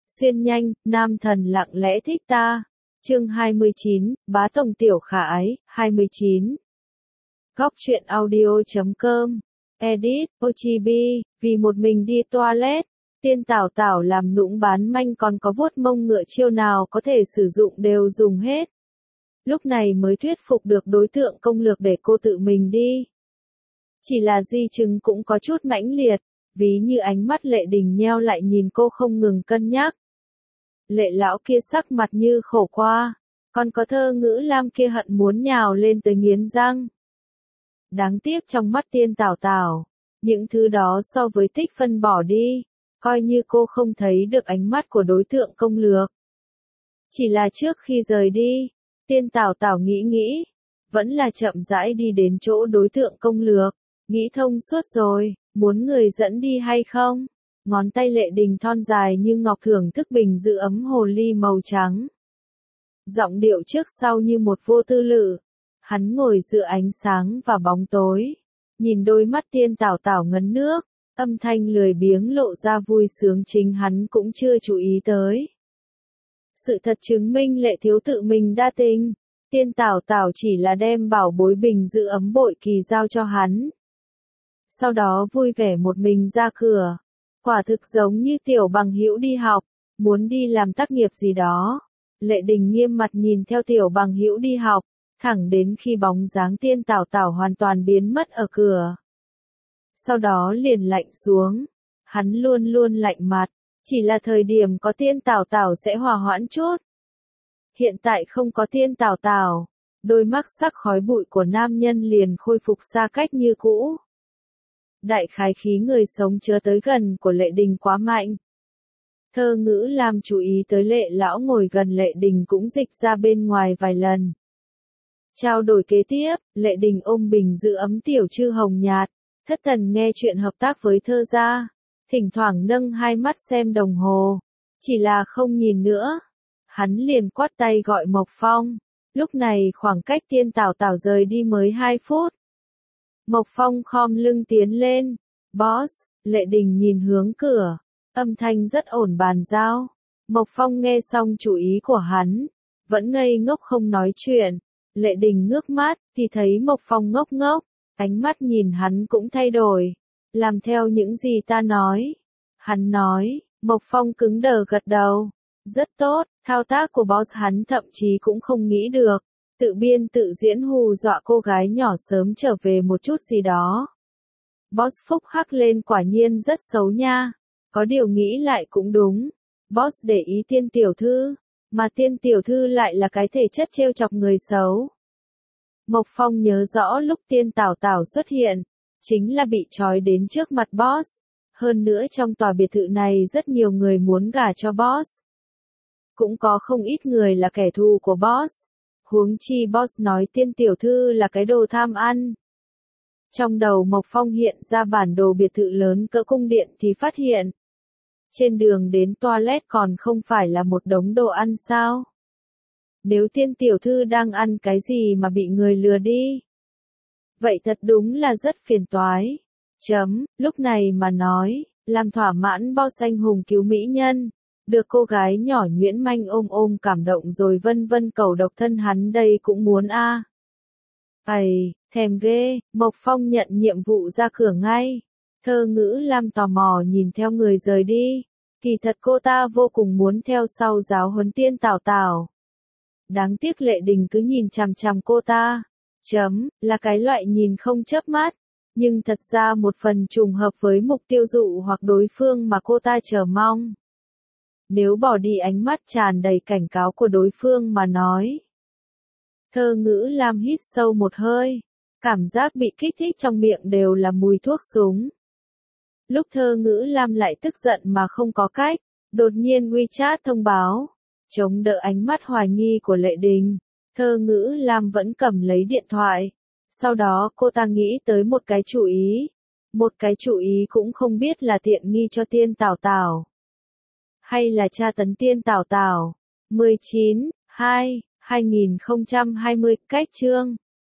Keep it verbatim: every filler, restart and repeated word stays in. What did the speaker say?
Xuyên nhanh, nam thần lặng lẽ thích ta. Chương hai mươi chín, bá tổng tiểu khả ái, hai mươi chín. Góc truyện audio chấm com. Edit, Ochibi, vì một mình đi toilet. Tiên Tảo Tảo làm nũng bán manh còn có vuốt mông ngựa chiêu nào có thể sử dụng đều dùng hết. Lúc này mới thuyết phục được đối tượng công lược để cô tự mình đi. Chỉ là di chứng cũng có chút mãnh liệt, ví như ánh mắt Lệ Đình nheo lại nhìn cô không ngừng cân nhắc. Lệ lão kia sắc mặt như khổ qua, còn có Thơ Ngữ Lam kia hận muốn nhào lên tới nghiến răng. Đáng tiếc trong mắt Tiên Tảo Tảo, những thứ đó so với tích phân bỏ đi, coi như cô không thấy được ánh mắt của đối tượng công lược. Chỉ là trước khi rời đi, Tiên Tảo Tảo nghĩ nghĩ, vẫn là chậm rãi đi đến chỗ đối tượng công lược, nghĩ thông suốt rồi, muốn người dẫn đi hay không? Ngón tay Lệ Đình thon dài như ngọc thưởng thức bình giữ ấm hồ ly màu trắng. Giọng điệu trước sau như một vô tư lự. Hắn ngồi giữa ánh sáng và bóng tối, nhìn đôi mắt Tiên Tảo Tảo ngấn nước, âm thanh lười biếng lộ ra vui sướng chính hắn cũng chưa chú ý tới. Sự thật chứng minh Lệ thiếu tự mình đa tình, Tiên Tảo Tảo chỉ là đem bảo bối bình giữ ấm bội kỳ giao cho hắn. Sau đó vui vẻ một mình ra cửa, quả thực giống như tiểu bằng hữu đi học, muốn đi làm tác nghiệp gì đó. Lệ Đình nghiêm mặt nhìn theo tiểu bằng hữu đi học, thẳng đến khi bóng dáng Tiên Tảo Tảo hoàn toàn biến mất ở cửa. Sau đó liền lạnh xuống, hắn luôn luôn lạnh mặt, chỉ là thời điểm có Tiên Tảo Tảo sẽ hòa hoãn chút. Hiện tại không có Tiên Tảo Tảo, đôi mắt sắc khói bụi của nam nhân liền khôi phục xa cách như cũ. Đại khái khí người sống chớ tới gần của Lệ Đình quá mạnh. Thơ Ngữ Lam chú ý tới Lệ lão ngồi gần Lệ Đình cũng dịch ra bên ngoài vài lần. Trao đổi kế tiếp, Lệ Đình ôm bình giữ ấm tiểu chư hồng nhạt, thất thần nghe chuyện hợp tác với Thơ gia, thỉnh thoảng nâng hai mắt xem đồng hồ, chỉ là không nhìn nữa. Hắn liền quát tay gọi Mộc Phong, lúc này khoảng cách Tiên Tảo Tảo rời đi mới hai phút. Mộc Phong khom lưng tiến lên, boss, Lệ Đình nhìn hướng cửa, âm thanh rất ổn bàn giao. Mộc Phong nghe xong chủ ý của hắn, vẫn ngây ngốc không nói chuyện. Lệ Đình ngước mắt, thì thấy Mộc Phong ngốc ngốc, ánh mắt nhìn hắn cũng thay đổi. Làm theo những gì ta nói. Hắn nói, Mộc Phong cứng đờ gật đầu. Rất tốt, thao tác của boss hắn thậm chí cũng không nghĩ được. Tự biên tự diễn hù dọa cô gái nhỏ sớm trở về một chút gì đó. Boss phúc hắc lên quả nhiên rất xấu nha. Có điều nghĩ lại cũng đúng. Boss để ý Tiên tiểu thư, mà Tiên tiểu thư lại là cái thể chất trêu chọc người xấu. Mộc Phong nhớ rõ lúc Tiên Tảo Tảo xuất hiện, chính là bị trói đến trước mặt boss. Hơn nữa trong tòa biệt thự này rất nhiều người muốn gả cho boss. Cũng có không ít người là kẻ thù của boss. Huống chi boss nói Tiên tiểu thư là cái đồ tham ăn. Trong đầu Mộc Phong hiện ra bản đồ biệt thự lớn cỡ cung điện thì phát hiện. Trên đường đến toilet còn không phải là một đống đồ ăn sao? Nếu Tiên tiểu thư đang ăn cái gì mà bị người lừa đi? Vậy thật đúng là rất phiền toái. Chấm, lúc này mà nói, làm thỏa mãn boss anh hùng cứu mỹ nhân. Được cô gái nhỏ nhuyễn manh ôm ôm cảm động rồi vân vân cầu độc thân hắn đây cũng muốn a. À. Ây, thèm ghê, Mộc Phong nhận nhiệm vụ ra cửa ngay. Thơ Ngữ Lam tò mò nhìn theo người rời đi. Kỳ thật cô ta vô cùng muốn theo sau giáo huấn Tiên Tảo Tảo. Đáng tiếc Lệ Đình cứ nhìn chằm chằm cô ta. Chấm, là cái loại nhìn không chớp mắt. Nhưng thật ra một phần trùng hợp với mục tiêu dụ hoặc đối phương mà cô ta chờ mong. Nếu bỏ đi ánh mắt tràn đầy cảnh cáo của đối phương mà nói. Thơ Ngữ Lam hít sâu một hơi. Cảm giác bị kích thích trong miệng đều là mùi thuốc súng. Lúc Thơ Ngữ Lam lại tức giận mà không có cách, đột nhiên WeChat thông báo. Chống đỡ ánh mắt hoài nghi của Lệ Đình, Thơ Ngữ Lam vẫn cầm lấy điện thoại. Sau đó cô ta nghĩ tới một cái chủ ý. Một cái chủ ý cũng không biết là tiện nghi cho Tiên Tảo Tảo. Hay là tra tấn Tiên Tảo Tảo. mười chín, hai, hai nghìn không trăm hai mươi, cách chương.